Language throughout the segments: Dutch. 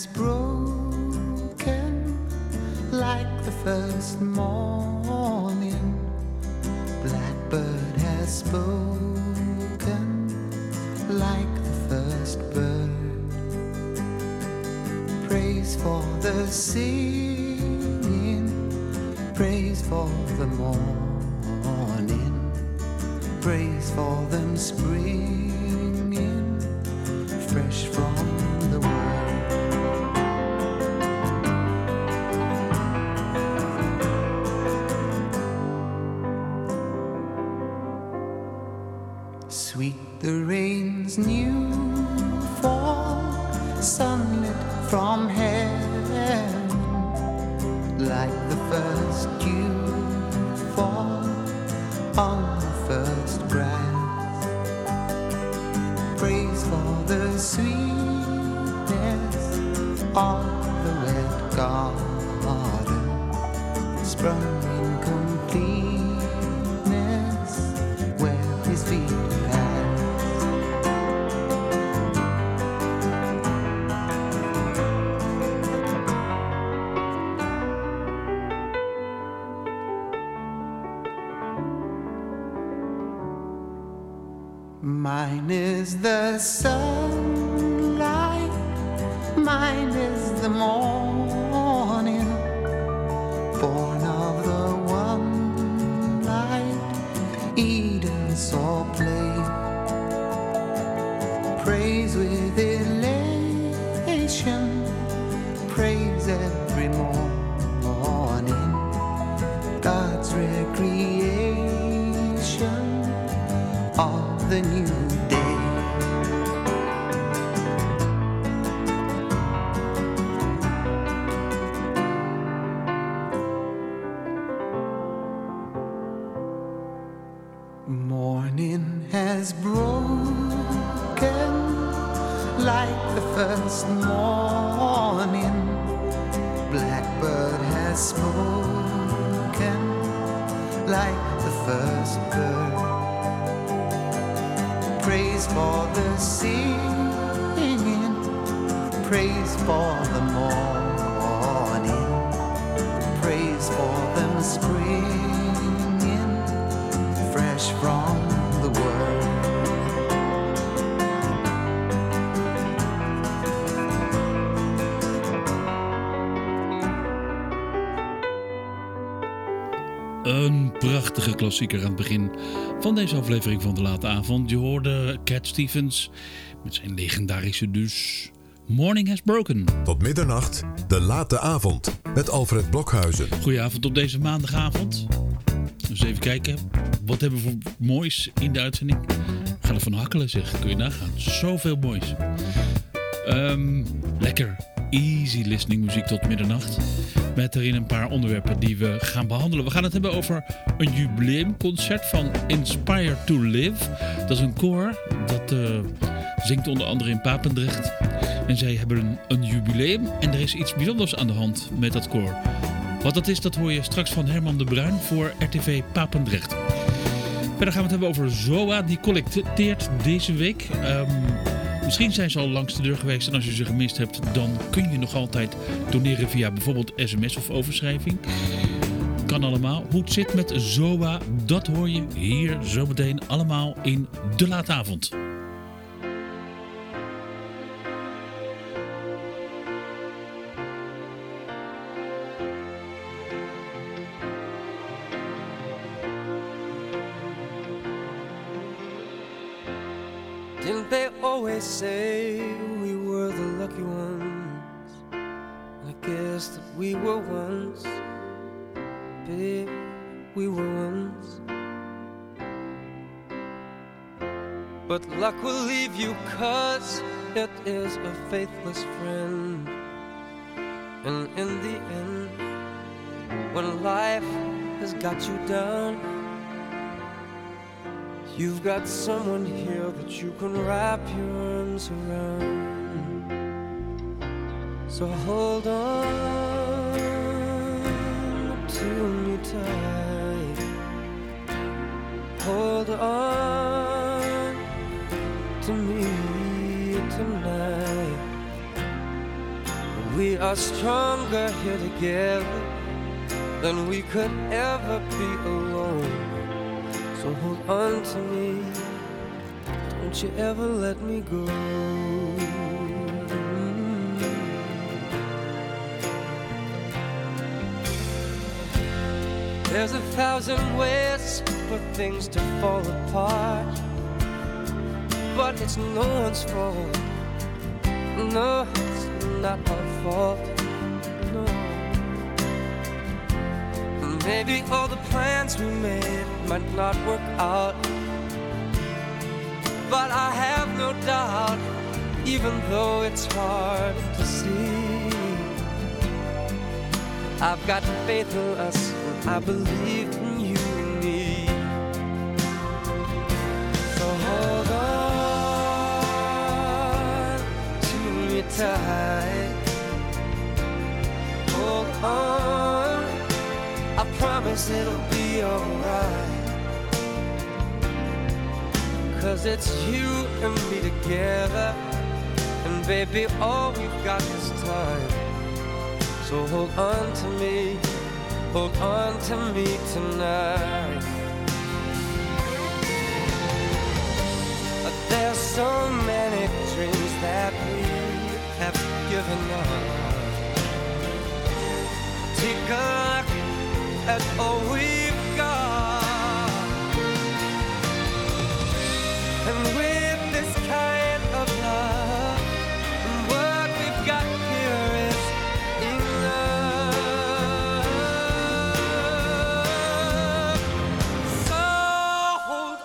has broken like the first morning. Blackbird has spoken like the first bird. Praise for the singing, praise for the morning, praise for them springing fresh from the world. Sweet the rain's new fall, sunlit from heaven, like the first dew fall on the first grass. Praise for the sweetness of the wet garden, sprung in completeness where his feet mine is the sunlight, mine is the morning, born of the one light Eden saw play. Praise with elation, praise every morning, God's recreation of the new day. Morning has broken like the first morning. Blackbird has spoken like the first bird. Praise for the singing, praise for the morning, praise for them springing fresh from the world. Een prachtige klassieker aan het begin van deze aflevering van De Late Avond. Je hoorde Cat Stevens met zijn legendarische dus Morning Has Broken. Tot middernacht, De Late Avond met Alfred Blokhuizen. Goedenavond op deze maandagavond. Dus even kijken, wat hebben we voor moois in de uitzending? We gaan er van hakkelen zeg, kun je nagaan. Zoveel moois. Lekker easy listening muziek tot middernacht. Met erin een paar onderwerpen die we gaan behandelen. We gaan het hebben over een jubileumconcert van Inspire to Live. Dat is een koor dat zingt onder andere in Papendrecht. En zij hebben een jubileum en er is iets bijzonders aan de hand met dat koor. Wat dat is, dat hoor je straks van Herman de Bruin voor RTV Papendrecht. Verder gaan we het hebben over ZOA. Die collecteert deze week. Misschien zijn ze al langs de deur geweest en als je ze gemist hebt, dan kun je nog altijd doneren via bijvoorbeeld sms of overschrijving. Kan allemaal. Hoe het zit met ZOA, dat hoor je hier zometeen allemaal in De Late Avond. Didn't they always say we were the lucky ones? I guess that we were once, babe, we were once. But luck will leave you 'cause it is a faithless friend. And in the end, when life has got you down, you've got someone here that you can wrap your arms around. So hold on to me tight. Hold on to me tonight. We are stronger here together than we could ever be alone. So hold on to me, don't you ever let me go. There's 1,000 ways for things to fall apart, but it's no one's fault. No, it's not our fault. No. Maybe all the plans we made might not work out, but I have no doubt, even though it's hard to see, I've got faith in us, and I believe in you and me. So hold on to me tight. Hold on, I promise it'll be alright. 'Cause it's you and me together, and baby, all we've got is time. So hold on to me, hold on to me tonight. There's so many dreams that we have given up. Take a look at all we've got, and with this kind of love, what we've got here is enough. So hold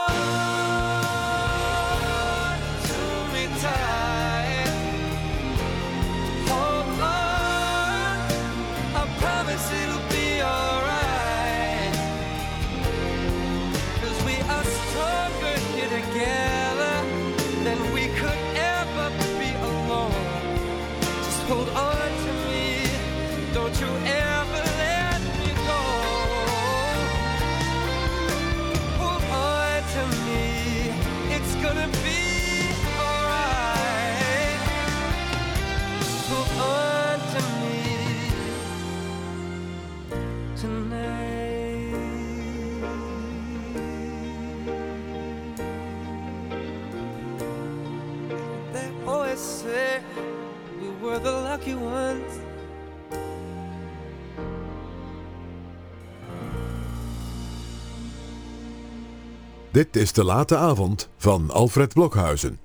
on to me tight. Hold on, I promise it'll be alright. 'Cause we are stronger here together than we could ever be alone. Just hold on to me, don't you ever let me go. Hold on to me, it's gonna be alright. Hold on to me tonight. They always say we were the lucky ones. Dit is De Late Avond van Alfred Blokhuizen.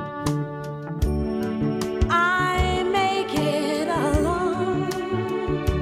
I make it alone.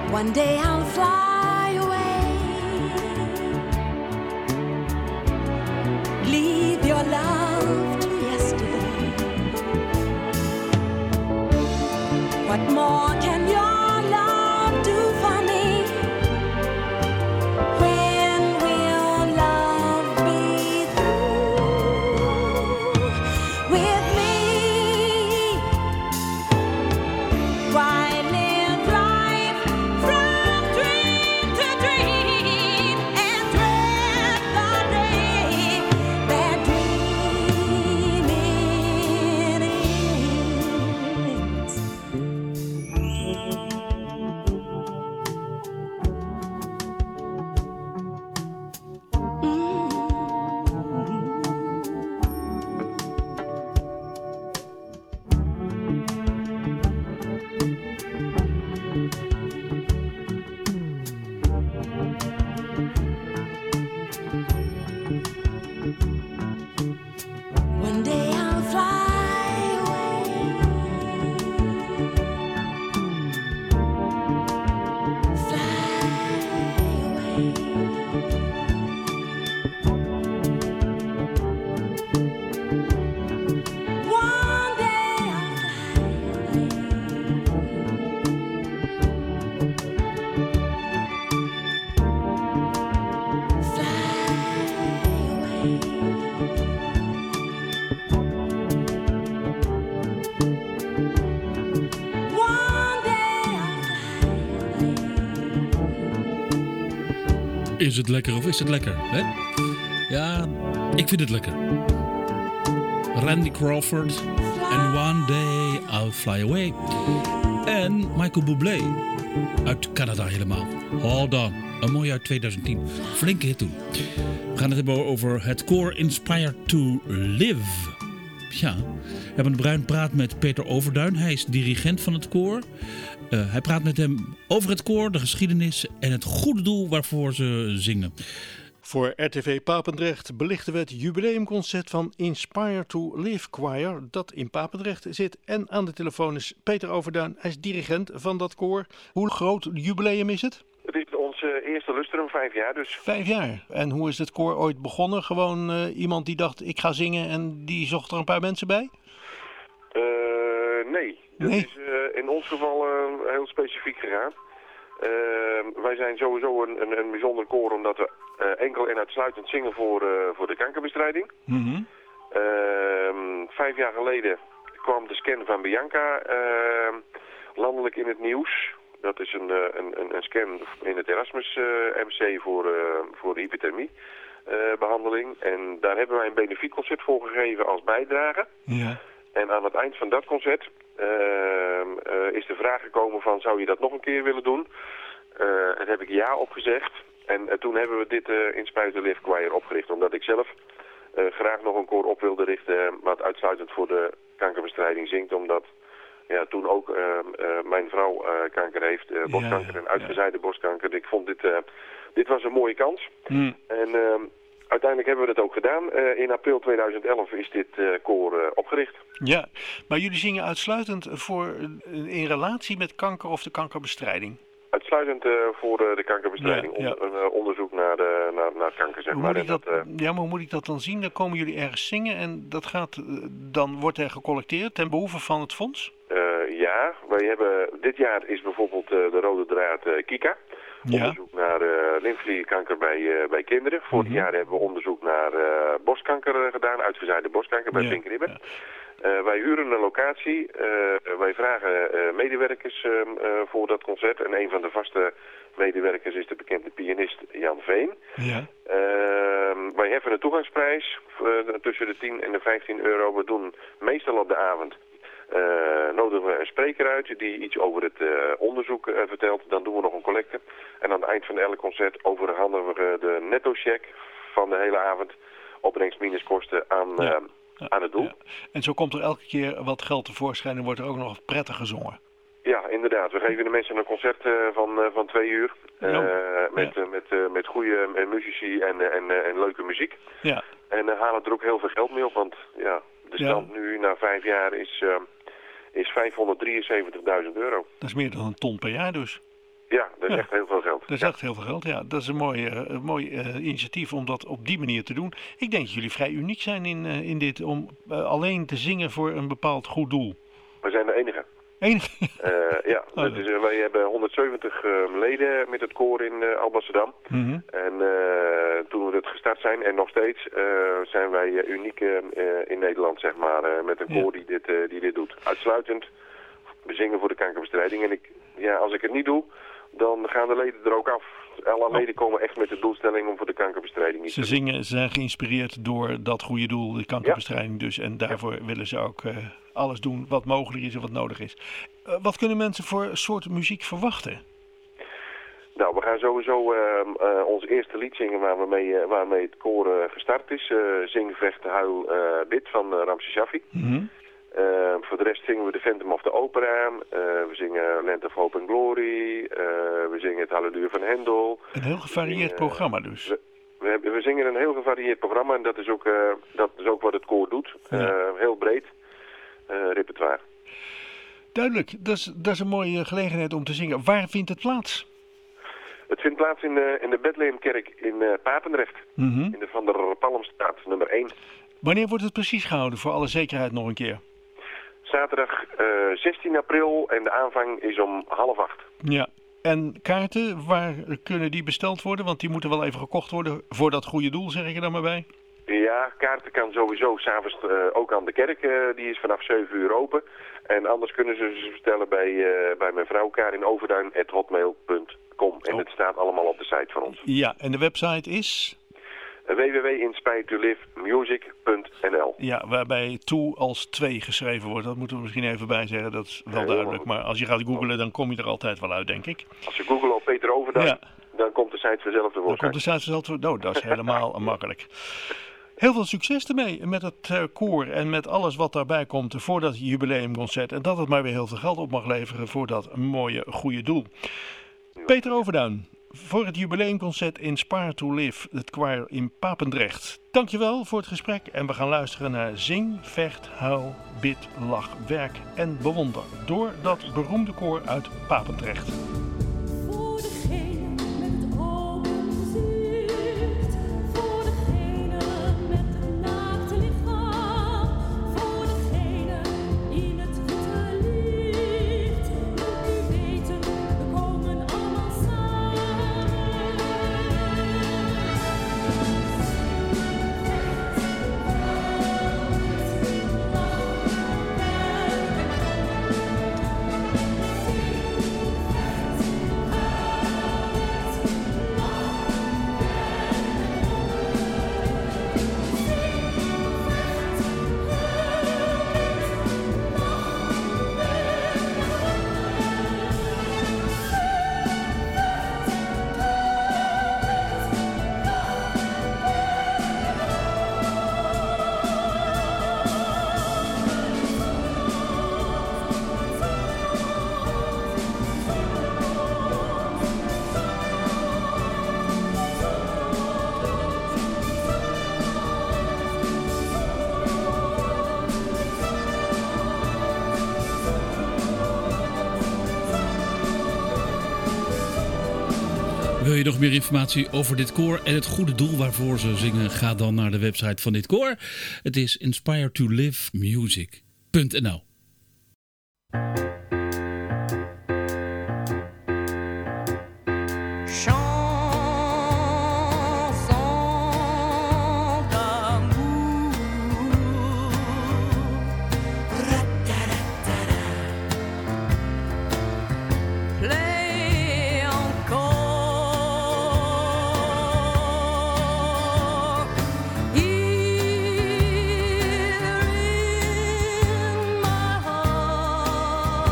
One day I'll fly away. Leave your love to yesterday. What more can your love do for me? When will love be through with me? Why live life from dream to dream and dread the day that dreaming ends? One day I'll fly away. Fly away. One day I'll fly away. One day I'll fly away. Is het lekker of is het lekker? Hè? Ja, ik vind het lekker. Randy Crawford en One Day I'll Fly Away. En Michael Bublé uit Canada helemaal. Hold On, een mooie uit 2010. Flinke hit toen. We gaan het hebben over het koor Inspired to Live. Ja, Herman de Bruin praat met Peter Overduin. Hij is dirigent van het koor. Hij praat met hem over het koor, de geschiedenis en het goede doel waarvoor ze zingen. Voor RTV Papendrecht belichten we het jubileumconcert van Inspire to Live Choir dat in Papendrecht zit. En aan de telefoon is Peter Overduin, hij is dirigent van dat koor. Hoe groot jubileum is het? Het is ons eerste lustrum, 5 jaar dus. 5 jaar. En hoe is het koor ooit begonnen? Gewoon iemand die dacht ik ga zingen en die zocht er een paar mensen bij? Nee, dat is in ons geval heel specifiek gegaan. Wij zijn sowieso een bijzonder koor omdat we enkel en uitsluitend zingen voor de kankerbestrijding. 5 jaar geleden kwam de scan van Bianca landelijk in het nieuws. Dat is een scan in het Erasmus MC voor de hypothermie-behandeling. En daar hebben wij een benefietconcert voor gegeven als bijdrage. Ja. En aan het eind van dat concert is de vraag gekomen van zou je dat nog een keer willen doen? En heb ik ja opgezegd. En toen hebben we dit Inspire to Live Choir opgericht. Omdat ik zelf graag nog een koor op wilde richten wat uitsluitend voor de kankerbestrijding zingt. Omdat toen ook mijn vrouw kanker heeft, borstkanker en uitgezaaide borstkanker. Ik vond dit was een mooie kans. En uiteindelijk hebben we dat ook gedaan. In april 2011 is dit koor opgericht. Ja, maar jullie zingen uitsluitend in relatie met kanker of de kankerbestrijding? Uitsluitend voor de kankerbestrijding, onderzoek naar kanker, zeg maar. Maar hoe moet ik dat dan zien? Dan komen jullie ergens zingen en dan wordt er gecollecteerd ten behoeve van het fonds? Ja, wij hebben, dit jaar is bijvoorbeeld de rode draad Kika. Onderzoek naar lymfeklierkanker bij kinderen. Vorig jaar hebben we onderzoek naar borstkanker gedaan, uitgezaaide borstkanker bij Pink Ribbon. Wij huren een locatie, wij vragen medewerkers voor dat concert. En een van de vaste medewerkers is de bekende pianist Jan Veen. Ja. Wij heffen een toegangsprijs tussen de 10 en de 15 euro. We doen meestal op de avond. Nodigen we een spreker uit die iets over het onderzoek vertelt. Dan doen we nog een collecte. En aan het eind van elk concert overhandigen we de netto-check van de hele avond. Opbrengst minus kosten aan het doel. Ja. En zo komt er elke keer wat geld tevoorschijn en wordt er ook nog prettig gezongen. Ja, inderdaad. We geven de mensen een concert van 2 uur. Met goede muzici en leuke muziek. Ja. En halen er ook heel veel geld mee op. Want ja, de stand nu na 5 jaar is €573.000. Dat is meer dan een ton per jaar dus. Ja, Dat is echt heel veel geld. Dat is echt heel veel geld, ja. Dat is een mooi initiatief om dat op die manier te doen. Ik denk dat jullie vrij uniek zijn in dit, om alleen te zingen voor een bepaald goed doel. We zijn de enige. Ja, dus, wij hebben 170 leden met het koor in Alblasserdam. Mm-hmm. En toen we het gestart zijn, en nog steeds, zijn wij uniek in Nederland, zeg maar, met een koor die dit doet. Uitsluitend, we zingen voor de kankerbestrijding. En als ik het niet doe, dan gaan de leden er ook af. Alle leden komen echt met de doelstelling om voor de kankerbestrijding iets te doen. Ze zijn geïnspireerd door dat goede doel, de kankerbestrijding dus. En daarvoor willen ze ook alles doen wat mogelijk is en wat nodig is. Wat kunnen mensen voor soort muziek verwachten? Nou, we gaan sowieso ons eerste lied zingen waarmee het koor gestart is. Zing, vecht, huil, bid van Ramses Shaffi. Mm-hmm. Voor de rest zingen we de Phantom of the Opera. We zingen Land of Hope and Glory. We zingen het Halleluja van Hendel. Een heel gevarieerd programma dus. We zingen een heel gevarieerd programma en dat is ook wat het koor doet. Ja. Heel breed repertoire. Duidelijk, dat is een mooie gelegenheid om te zingen. Waar vindt het plaats? Het vindt plaats in de Bethlehemkerk in Papendrecht. Mm-hmm. In de Van der Palmstraat, nummer 1. Wanneer wordt het precies gehouden, voor alle zekerheid nog een keer? Zaterdag 16 april en de aanvang is om 7:30. Ja, en kaarten, waar kunnen die besteld worden? Want die moeten wel even gekocht worden voor dat goede doel, zeg ik er dan maar bij. Ja, kaarten kan sowieso s'avonds ook aan de kerk. Die is vanaf 7 uur open. En anders kunnen ze bestellen bij mijn vrouw karin.overduin@hotmail.com. En het staat allemaal op de site van ons. Ja, en de website is? www.inspiretolivemusic.nl. Ja, waarbij toe als 2 geschreven wordt. Dat moeten we misschien even bij zeggen, dat is wel duidelijk. Maar als je gaat googlen, dan kom je er altijd wel uit, denk ik. Als je googelt op Peter Overduin, dan komt de site vanzelf te Dan komt de site vanzelf te dat is helemaal makkelijk. Heel veel succes ermee met het koor en met alles wat daarbij komt voor dat jubileumconcert. En dat het maar weer heel veel geld op mag leveren voor dat mooie, goede doel. Peter Overduin, voor het jubileumconcert Inspire to Live, het koor in Papendrecht. Dankjewel voor het gesprek en we gaan luisteren naar Zing, Vecht, Huil, Bid, Lach, Werk en Bewonder. Door dat beroemde koor uit Papendrecht. Voor degene met het open gezicht, voor degene met het naakte lichaam, voor degene in het witte licht. Moet u weten, we komen allemaal samen. Wil je nog meer informatie over dit koor en het goede doel waarvoor ze zingen? Ga dan naar de website van dit koor. Het is inspiretolivemusic.nl. Here in my heart.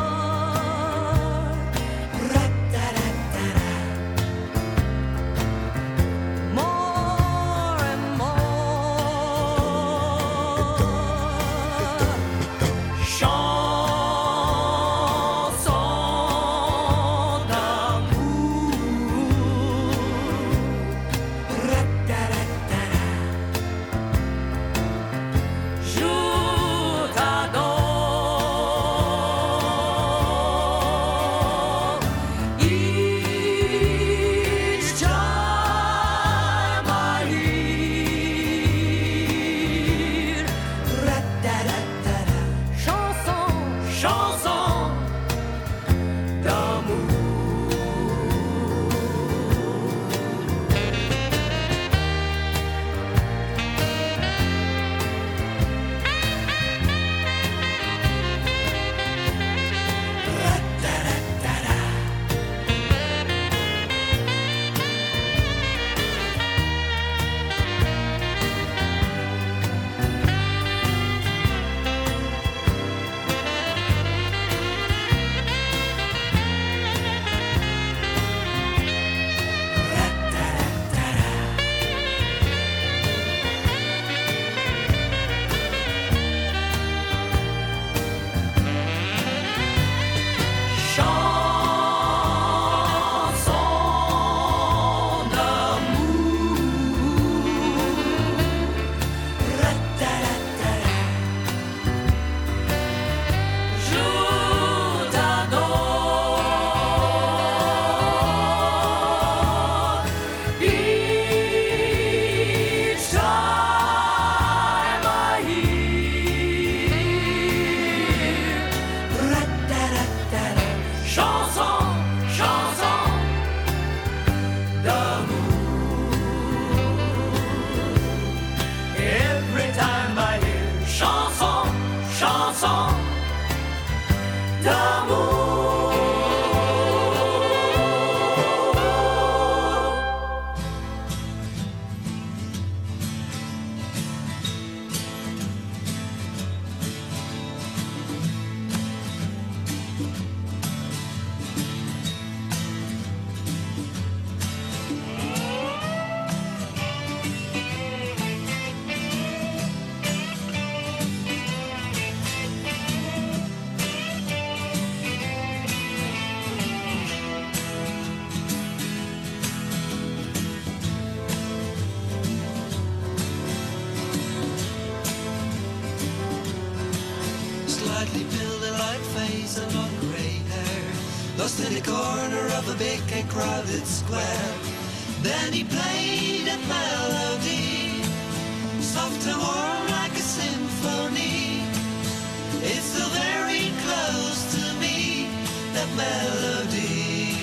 lost in the corner of a big and crowded square. Then he played that melody, soft and warm like a symphony. It's still very close to me, that melody.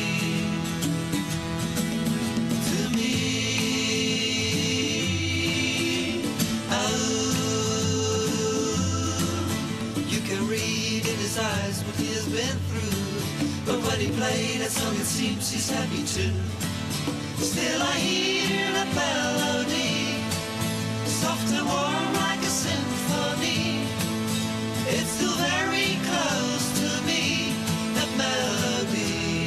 To me, oh, you can read in his eyes what he has been through. But when he played that song, it seems he's happy too. Still I hear that melody, soft and warm like a symphony. It's still very close to me, that melody.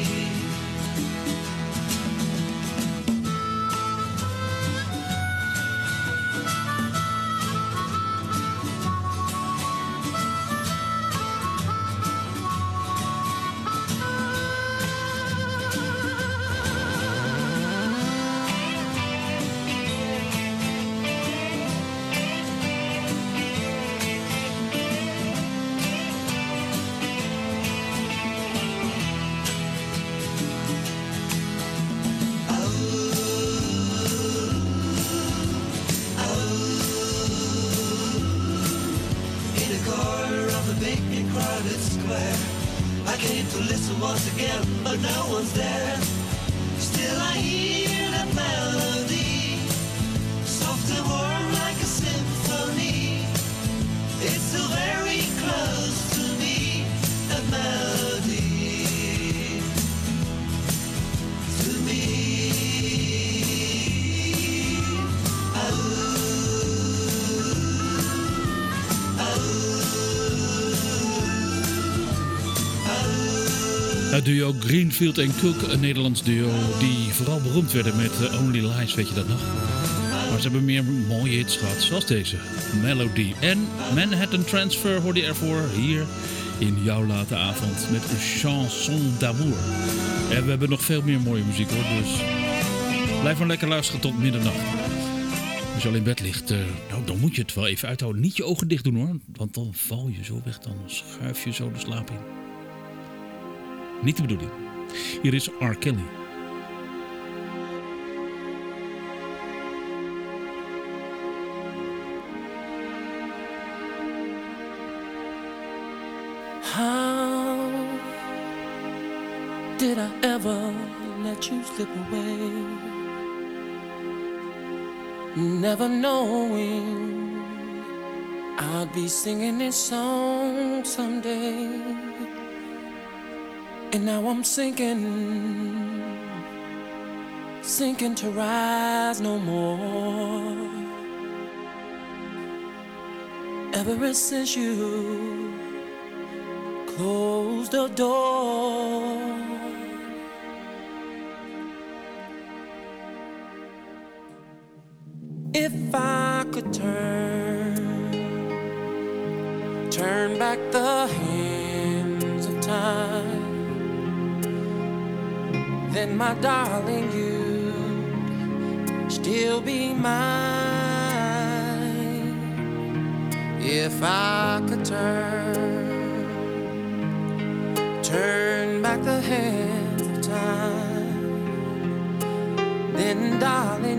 I came to listen once again, but no one's there. Still I hear that melody, soft and warm like a symphony. It's still very close to me, that melody. To me, Het duo Greenfield en Cook, een Nederlands duo die vooral beroemd werden met Only Lies, weet je dat nog? Maar ze hebben meer mooie hits gehad, zoals deze, Melody. En Manhattan Transfer hoorde je ervoor hier in jouw late avond met een chanson d'amour. En we hebben nog veel meer mooie muziek hoor, dus blijf maar lekker luisteren tot middernacht. Als je al in bed ligt, nou, dan moet je het wel even uithouden. Niet je ogen dicht doen hoor, want dan val je zo weg, dan schuif je zo de slaap in. Niet de bedoeling. Hier is R. Kelly. How did I ever let you slip away? Never knowing I'd be singing this song someday. And now I'm sinking to rise no more. Ever since you closed the door, if I could turn back the hands of time, then my darling, you'd still be mine. If I could turn back the hands of time, then darling,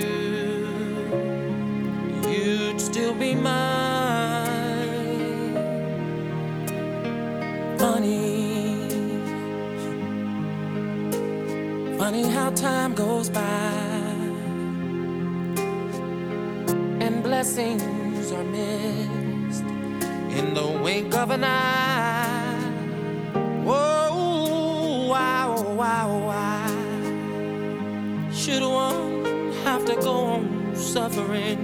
you'd still be mine. Funny how time goes by and blessings are missed in the wink of an eye. Whoa, why should one have to go on suffering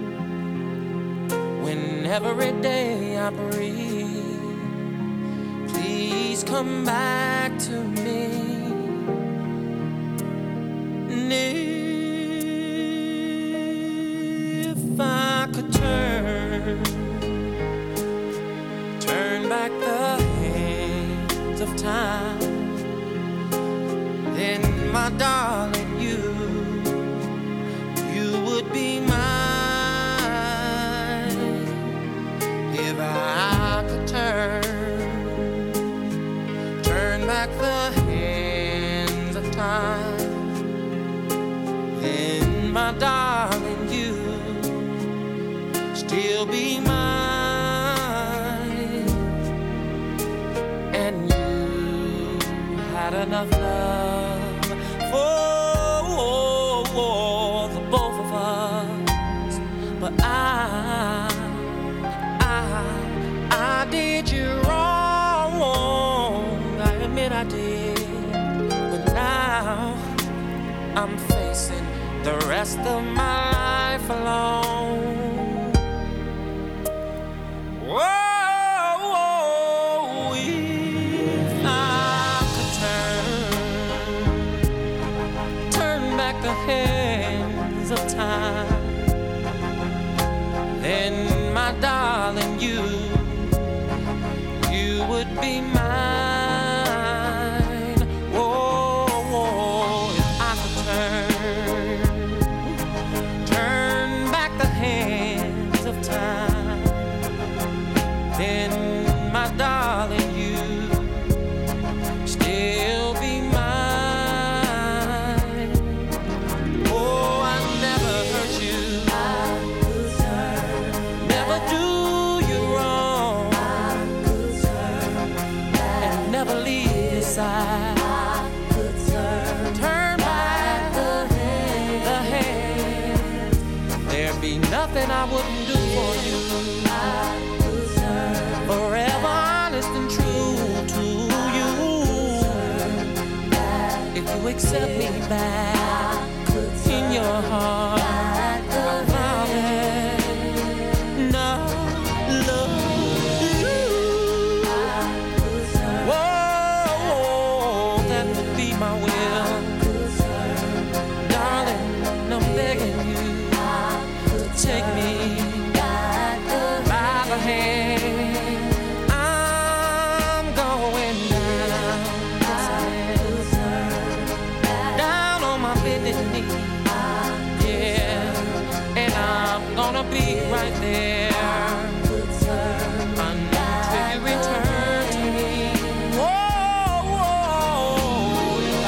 when every day I breathe? Please come back to me. If I could turn back the hands of time, then my darling, you would be mine. If I could turn back the hands of time, then my darling, you still be mine. And you had enough love for the both of us, but I did you wrong. I admit I did, but now I'm facing the rest of my life alone. Whoa, if I could turn back the hands of time, then my darling, you would be mine. Oh, if I could turn back the hands of time, then my darling, you still be mine. Oh, I never hurt you, never do you wrong, and never leave your side. Turn back the hand. There'd be nothing I wouldn't do for you. Forever honest and true to you. If you accept me back in your heart, I promise no love you. Whoa, that would be my will. Darling, I'm begging you to take me by the hand. I'm going down on my bended knee, yeah, and I'm gonna be right there until you return to me. Whoa, if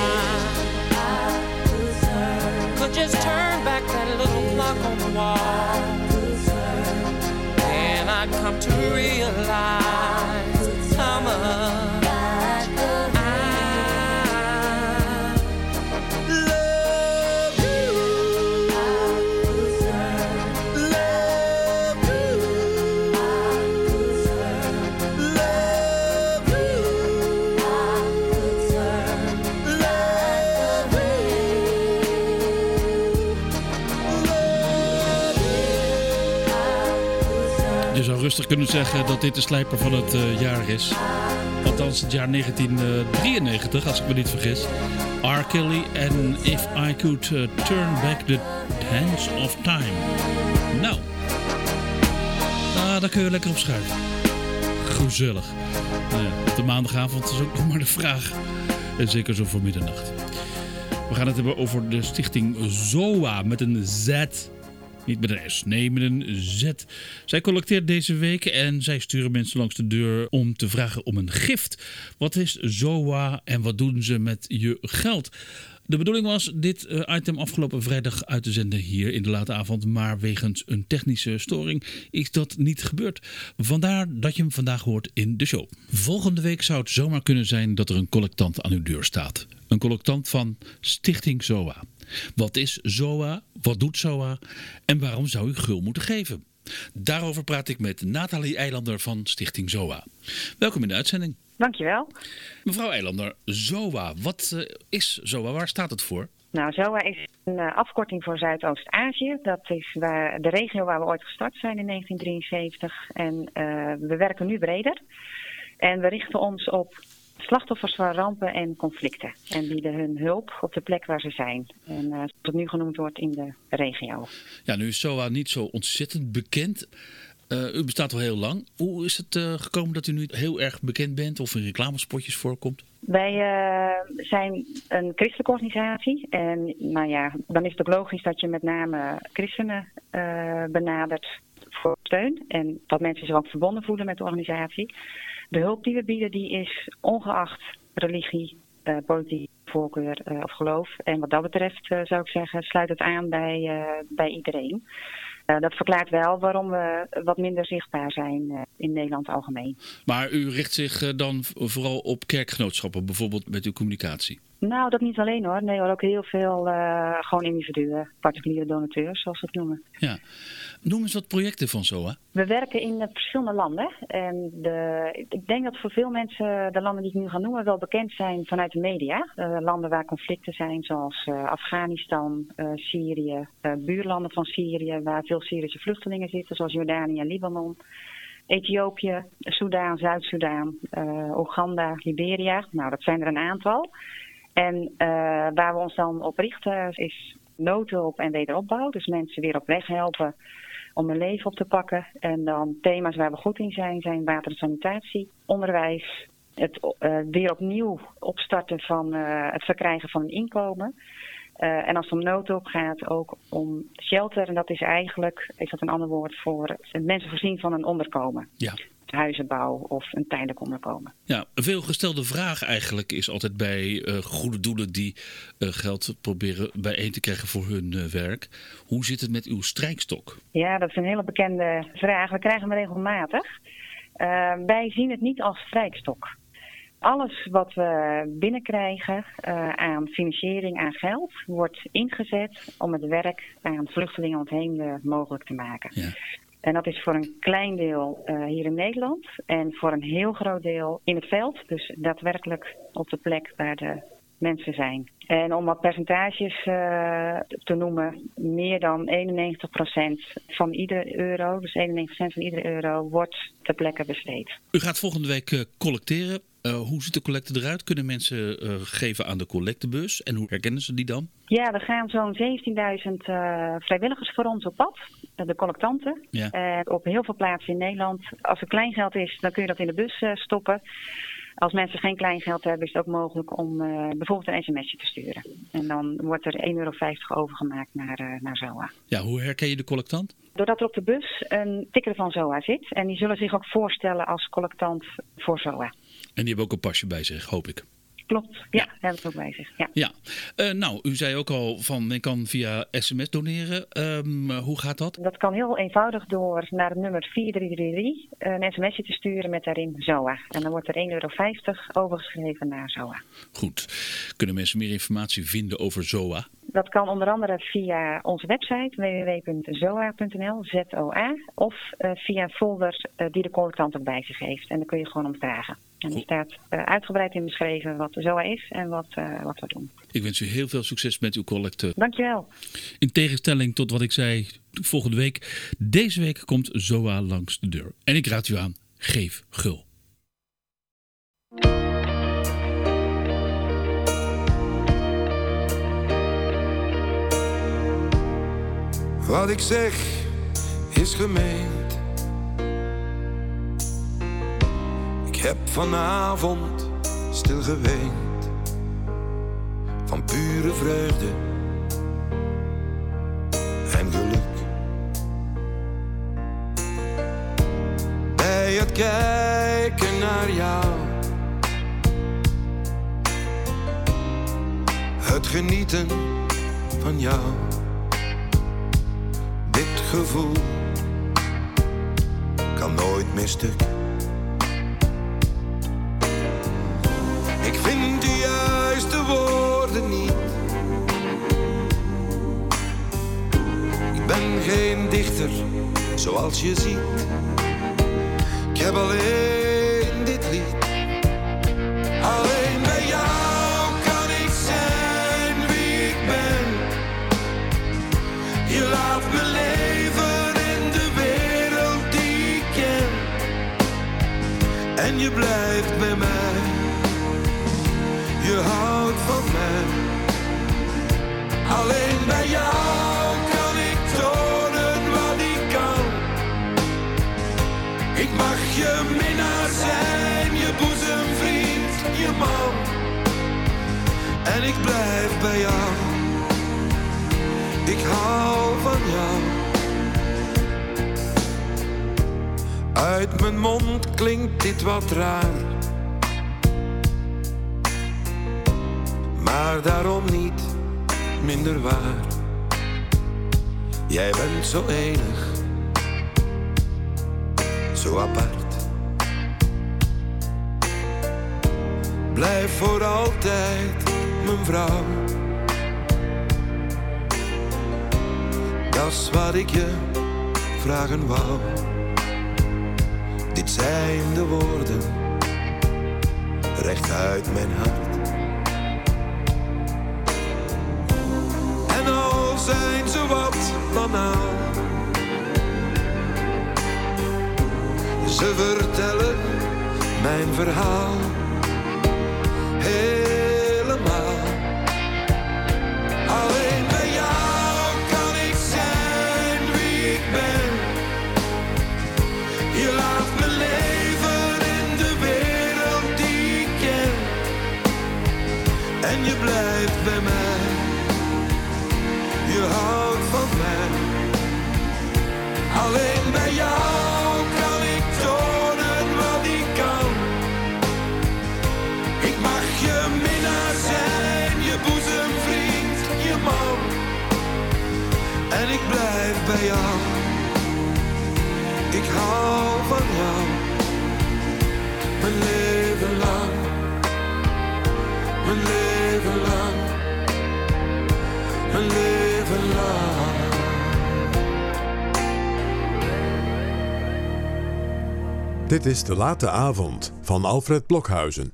I could just turn back that little clock on the wall, and I'd come to realize how much I love you. Love you. Love you. Je zou rustig kunnen zeggen dat dit de slijper van het jaar is. Althans het jaar 1993, als ik me niet vergis. R. Kelly en If I Could Turn Back the Hands of Time. Nou, daar kun je lekker op schuiven. Gezellig. Nou ja, op de maandagavond is ook nog maar de vraag. En zeker zo voor middernacht. We gaan het hebben over de stichting ZOA met een Z. Niet met een S, nee, met een Z. Zij collecteert deze week en zij sturen mensen langs de deur om te vragen om een gift. Wat is ZOA en wat doen ze met je geld? De bedoeling was dit item afgelopen vrijdag uit te zenden hier in de late avond. Maar wegens een technische storing is dat niet gebeurd. Vandaar dat je hem vandaag hoort in de show. Volgende week zou het zomaar kunnen zijn dat er een collectant aan uw deur staat. Een collectant van Stichting ZOA. Wat is ZOA? Wat doet ZOA? En waarom zou u gul moeten geven? Daarover praat ik met Nathalie Eilander van Stichting ZOA. Welkom in de uitzending. Dankjewel. Mevrouw Eilander, ZOA. Wat is ZOA? Waar staat het voor? Nou, ZOA is een afkorting voor Zuidoost-Azië. Dat is de regio waar we ooit gestart zijn in 1973. En we werken nu breder. En we richten ons op slachtoffers van rampen en conflicten. En bieden hun hulp op de plek waar ze zijn. En zoals het nu genoemd wordt in de regio. Ja, nu is ZOA niet zo ontzettend bekend. U bestaat al heel lang. Hoe is het gekomen dat u nu heel erg bekend bent of in reclamespotjes voorkomt? Wij zijn een christelijke organisatie. En nou ja, dan is het ook logisch dat je met name christenen benadert voor steun. En dat mensen zich ook verbonden voelen met de organisatie. De hulp die we bieden die is ongeacht religie, politieke voorkeur of geloof. En wat dat betreft zou ik zeggen, sluit het aan bij iedereen. Dat verklaart wel waarom we wat minder zichtbaar zijn in Nederland algemeen. Maar u richt zich dan vooral op kerkgenootschappen, bijvoorbeeld met uw communicatie? Nou, dat niet alleen hoor. Nee hoor, ook heel veel gewoon individuen, particuliere donateurs, zoals we het noemen. Ja. Noem eens wat projecten van ZOA. We werken in verschillende landen. En ik denk dat voor veel mensen de landen die ik nu ga noemen wel bekend zijn vanuit de media. Landen waar conflicten zijn, zoals Afghanistan, Syrië, buurlanden van Syrië, waar veel Syrische vluchtelingen zitten, zoals Jordanië en Libanon. Ethiopië, Soedan, Zuid-Soedan, Oeganda, Liberia. Nou, dat zijn er een aantal. En waar we ons dan op richten is noodhulp en wederopbouw. Dus mensen weer op weg helpen om hun leven op te pakken. En dan thema's waar we goed in zijn water en sanitatie, onderwijs, het weer opnieuw opstarten van het verkrijgen van een inkomen. En als het om noodhulp gaat, ook om shelter. En dat is eigenlijk, is dat een ander woord voor mensen voorzien van een onderkomen. Ja. Huizenbouw of een tijdelijk onderkomen. Ja, een veelgestelde vraag eigenlijk is altijd bij goede doelen die geld proberen bijeen te krijgen voor hun werk. Hoe zit het met uw strijkstok? Ja, dat is een hele bekende vraag. We krijgen hem regelmatig. Wij zien het niet als strijkstok. Alles wat we binnenkrijgen aan financiering, aan geld, wordt ingezet om het werk aan vluchtelingen ontheemden mogelijk te maken. Ja. En dat is voor een klein deel hier in Nederland en voor een heel groot deel in het veld. Dus daadwerkelijk op de plek waar de mensen zijn. En om wat percentages te noemen, meer dan 91% van iedere euro, dus 91% van iedere euro, wordt ter plekke besteed. U gaat volgende week collecteren. Hoe ziet de collecte eruit? Kunnen mensen geven aan de collectebus? En hoe herkennen ze die dan? Ja, er gaan zo'n 17.000 vrijwilligers voor ons op pad. De collectanten. Ja. Op heel veel plaatsen in Nederland. Als er kleingeld is, dan kun je dat in de bus stoppen. Als mensen geen kleingeld hebben, is het ook mogelijk om bijvoorbeeld een sms'je te sturen. En dan wordt er €1,50 overgemaakt naar ZOA. Ja, hoe herken je de collectant? Doordat er op de bus een tikker van ZOA zit. En die zullen zich ook voorstellen als collectant voor ZOA. En die hebben ook een pasje bij zich, hoop ik. Klopt, ja, hebben het ook bij zich. Ja. Nou, u zei ook al van men kan via sms doneren. Hoe gaat dat? Dat kan heel eenvoudig door naar het nummer 4333 een sms'je te sturen met daarin ZOA. En dan wordt er €1,50 overgeschreven naar ZOA. Goed. Kunnen mensen meer informatie vinden over ZOA? Dat kan onder andere via onze website www.zoa.nl, ZOA, of via een folder die de collectant ook bij zich heeft. En daar kun je gewoon om vragen. En er staat uitgebreid in beschreven wat ZOA is en wat we doen. Ik wens u heel veel succes met uw collecte. Dankjewel. In tegenstelling tot wat ik zei volgende week, deze week komt ZOA langs de deur. En ik raad u aan, geef gul. Wat ik zeg is gemeend. Ik heb vanavond stil geweend van pure vreugde en geluk. Bij het kijken naar jou, het genieten van jou. Dit gevoel kan nooit meer stuk. Ik vind de juiste woorden niet. Ik ben geen dichter, zoals je ziet. Ik heb alleen dit lied. Alleen bij jou kan ik zijn wie ik ben. Je laat me leven in de wereld die ik ken. En je blijft bij mij. Je houdt van mij. Alleen bij jou kan ik tonen wat ik kan. Ik mag je minnaar zijn, je boezemvriend, je man. En ik blijf bij jou. Ik hou van jou. Uit mijn mond klinkt dit wat raar. maar daarom niet minder waar. Jij bent zo enig, zo apart. Blijf voor altijd mijn vrouw. Dat is wat ik je vragen wou. Dit zijn de woorden, recht uit mijn hart. En al zijn ze wat banaal, ze vertellen mijn verhaal helemaal. Alleen bij jou kan ik zijn wie ik ben. Je laat me leven in de wereld die ik ken. En je blijft bij mij, je houdt van mij. Alleen bij jou kan ik tonen wat ik kan. Ik mag je minnaar zijn, je boezemvriend, je man. En ik blijf bij jou, ik hou van jou. Mijn leven lang, mijn leven lang, mijn leven lang. Dit is De Late Avond van Alfred Blokhuizen.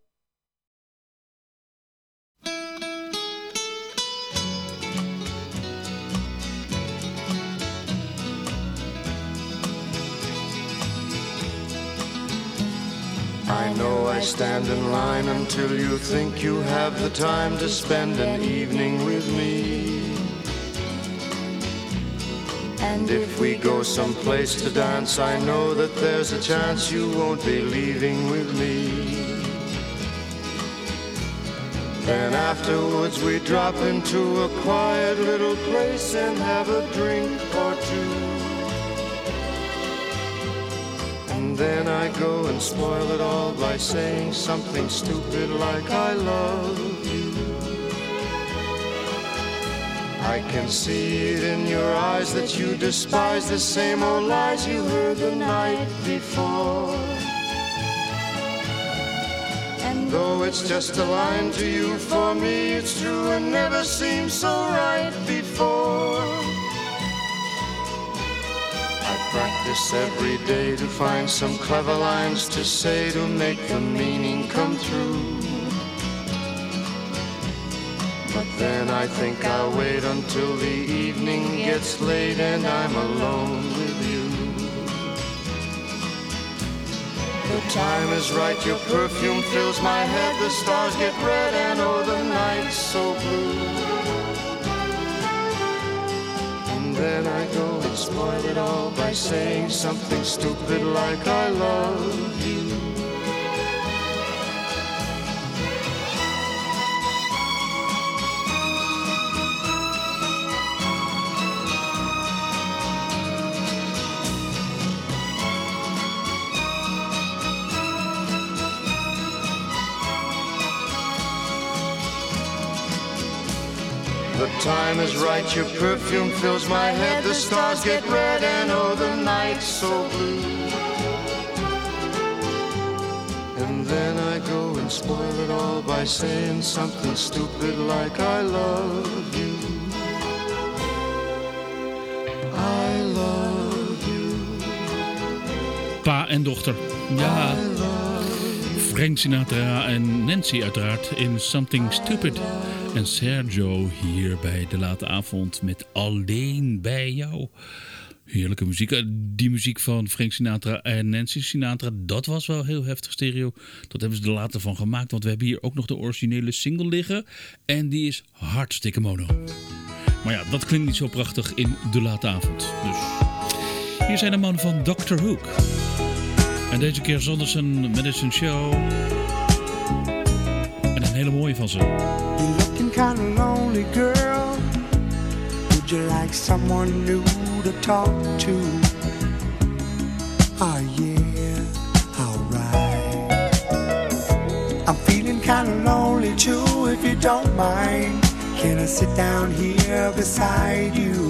I know I stand in line until you think you have the time to spend an evening with me. And if we go someplace to dance, I know that there's a chance you won't be leaving with me. Then afterwards we drop into a quiet little place and have a drink or two. And then I go and spoil it all by saying something stupid like I love you. I can see it in your eyes that you despise the same old lies you heard the night before. And though it's just a line to you, for me it's true and never seemed so right before. I practice every day to find some clever lines to say to make the meaning come true. But then I think I'll wait until the evening gets late and I'm alone with you. The time is right, your perfume fills my head, the stars get red and oh the night's so blue. And then I go and spoil it all by saying something stupid like I love you. The time is right, your perfume fills my head, the stars get red and oh the night's so blue. And then I go and spoil it all by saying something stupid like I love you. I love you. Pa en dochter. Ja. Frank Sinatra en Nancy uiteraard in Something Stupid. En Sergio hier bij De Late Avond met Alleen bij jou. Heerlijke muziek. Die muziek van Frank Sinatra en Nancy Sinatra, dat was wel heel heftig stereo. Dat hebben ze er later van gemaakt, want we hebben hier ook nog de originele single liggen. En die is hartstikke mono. Maar ja, dat klinkt niet zo prachtig in De Late Avond. Dus hier zijn de mannen van Dr. Hook. En deze keer zonder zijn Medicine Show. En een hele mooie van ze. You're looking kind of lonely, girl. Would you like someone new to talk to? Oh yeah, alright. I'm feeling kind of lonely, only two, if you don't mind. Can I sit down here beside you?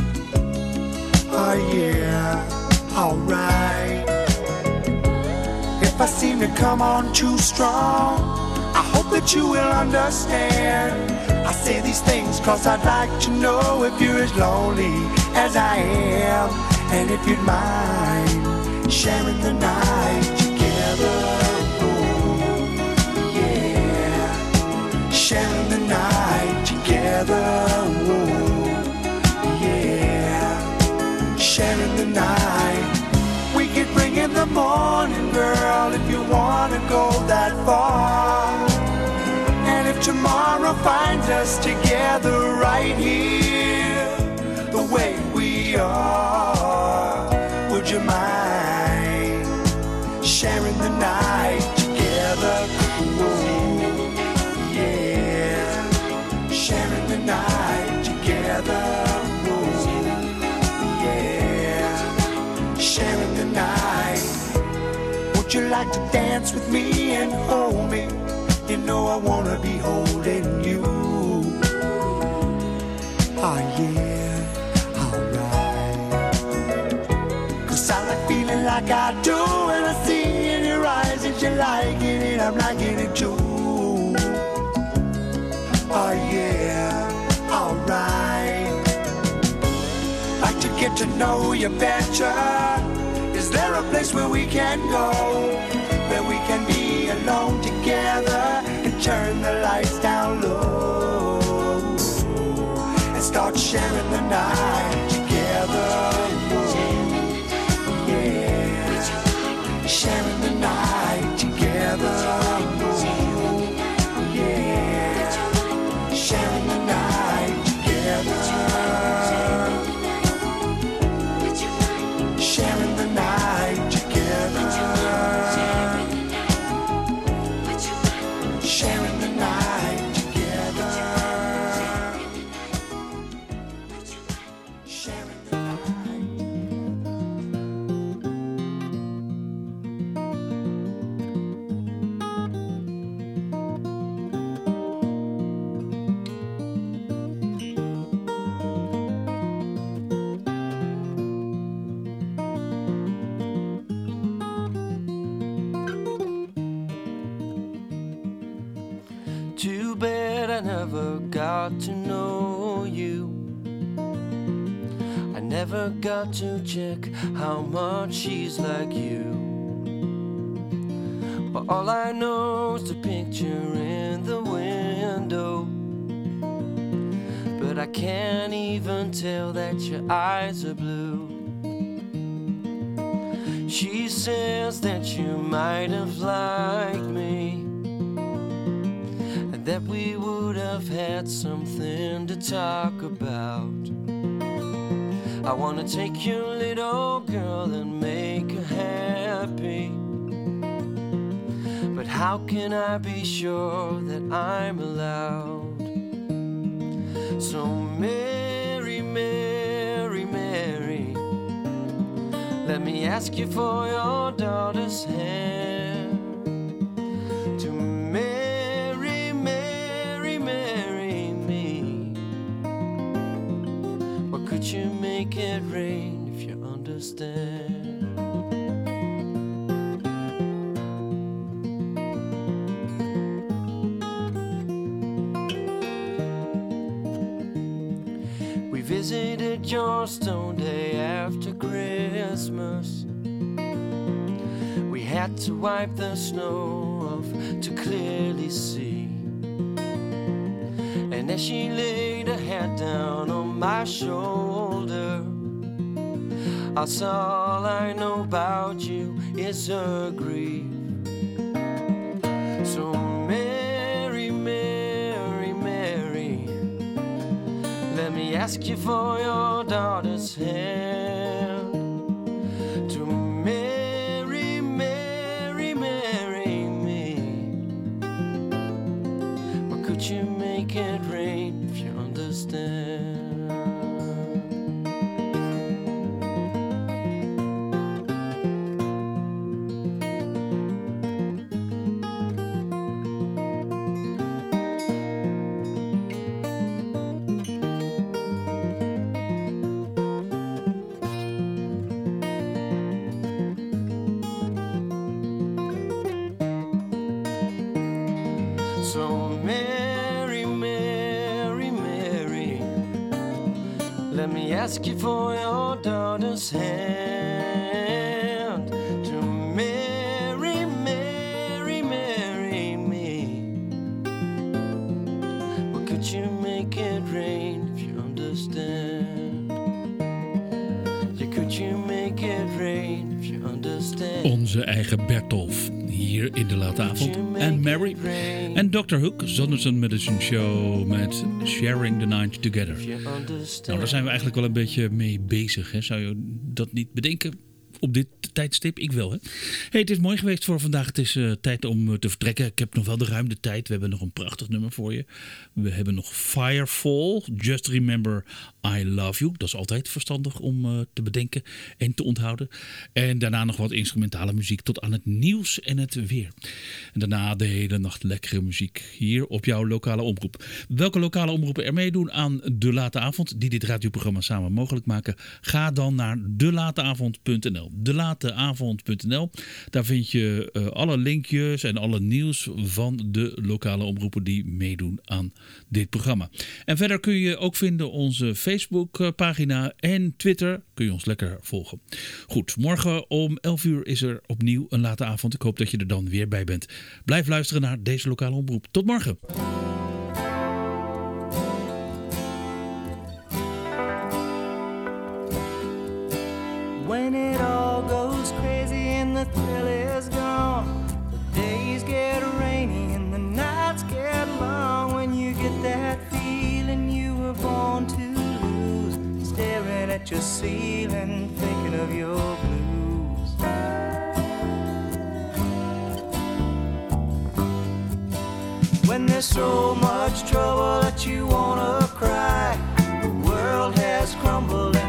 Oh yeah, alright. If I seem to come on too strong, I hope that you will understand. I say these things cause I'd like to know if you're as lonely as I am, and if you'd mind sharing the night together. Oh, yeah, sharing the night together. Oh, yeah, sharing the night. We could bring in the morning, girl, if you wanna go that far. And if tomorrow finds us together right here, the way we are, would you mind sharing the night together? Ooh, yeah, sharing the night together. Ooh, yeah, sharing the night. Would you like to dance with me and hold me? You know I wanna be holding you. Oh yeah, alright. Cause I like feeling like I do when I see in your eyes that you're liking it, I'm liking it too. Oh yeah, alright. Like to get to know you better. Is there a place where we can go, where we can be alone together and turn the lights down low and start sharing the night together? Oh, yeah, sharing the night together. Oh, yeah, sharing the night together. Sharing the night together. Sharing the night together. Sharing the Too bad I never got to know you. I never got to check how much she's like you. But all I know is the picture in the window. But I can't even tell that your eyes are blue. She says that you might have liked me, that we would have had something to talk about. I wanna take your little girl and make her happy, but how can I be sure that I'm allowed? So Mary, Mary, Mary, let me ask you for your daughter's hand. Could you make it rain if you understand? We visited your stone day after Christmas. We had to wipe the snow off to clearly see. And as she laid her head down on my shoulder, that's all I know about you is her grief. So Mary, Mary, Mary, let me ask you for your daughter's hand. To Mary, Mary, marry me. Or could you make it rain if you understand? Mary, Mary, Mary, let me ask you for your daughter's hand to marry, Mary, marry me. Well, could you make it rain if you understand? Yeah, could you make it rain if you understand? Onze eigen Bertolf, hier in de late avond. En Mary. En Dr. Hook, Zonderson Medicine Show met Sharing the Night Together. Nou, daar zijn we eigenlijk wel een beetje mee bezig. Hè? Zou je dat niet bedenken? Op dit tijdstip, ik wel. Hè? Hey, het is mooi geweest voor vandaag. Het is tijd om te vertrekken. Ik heb nog wel de ruim de tijd. We hebben nog een prachtig nummer voor je. We hebben nog Firefall. Just Remember I Love You. Dat is altijd verstandig om te bedenken en te onthouden. En daarna nog wat instrumentale muziek tot aan het nieuws en het weer. En daarna de hele nacht lekkere muziek hier op jouw lokale omroep. Welke lokale omroepen er meedoen aan De Late Avond, die dit radioprogramma samen mogelijk maken? Ga dan naar delateavond.nl. Delateavond.nl. Daar vind je alle linkjes en alle nieuws van de lokale omroepen die meedoen aan dit programma. En verder kun je ook vinden onze Facebook-pagina en Twitter. Kun je ons lekker volgen. Goed, morgen om 11 uur is er opnieuw een late avond. Ik hoop dat je er dan weer bij bent. Blijf luisteren naar deze lokale omroep. Tot morgen. When it all goes crazy and the thrill is gone, the days get rainy and the nights get long. When you get that feeling you were born to lose, staring at your ceiling, thinking of your blues. When there's so much trouble that you wanna cry, the world has crumbled and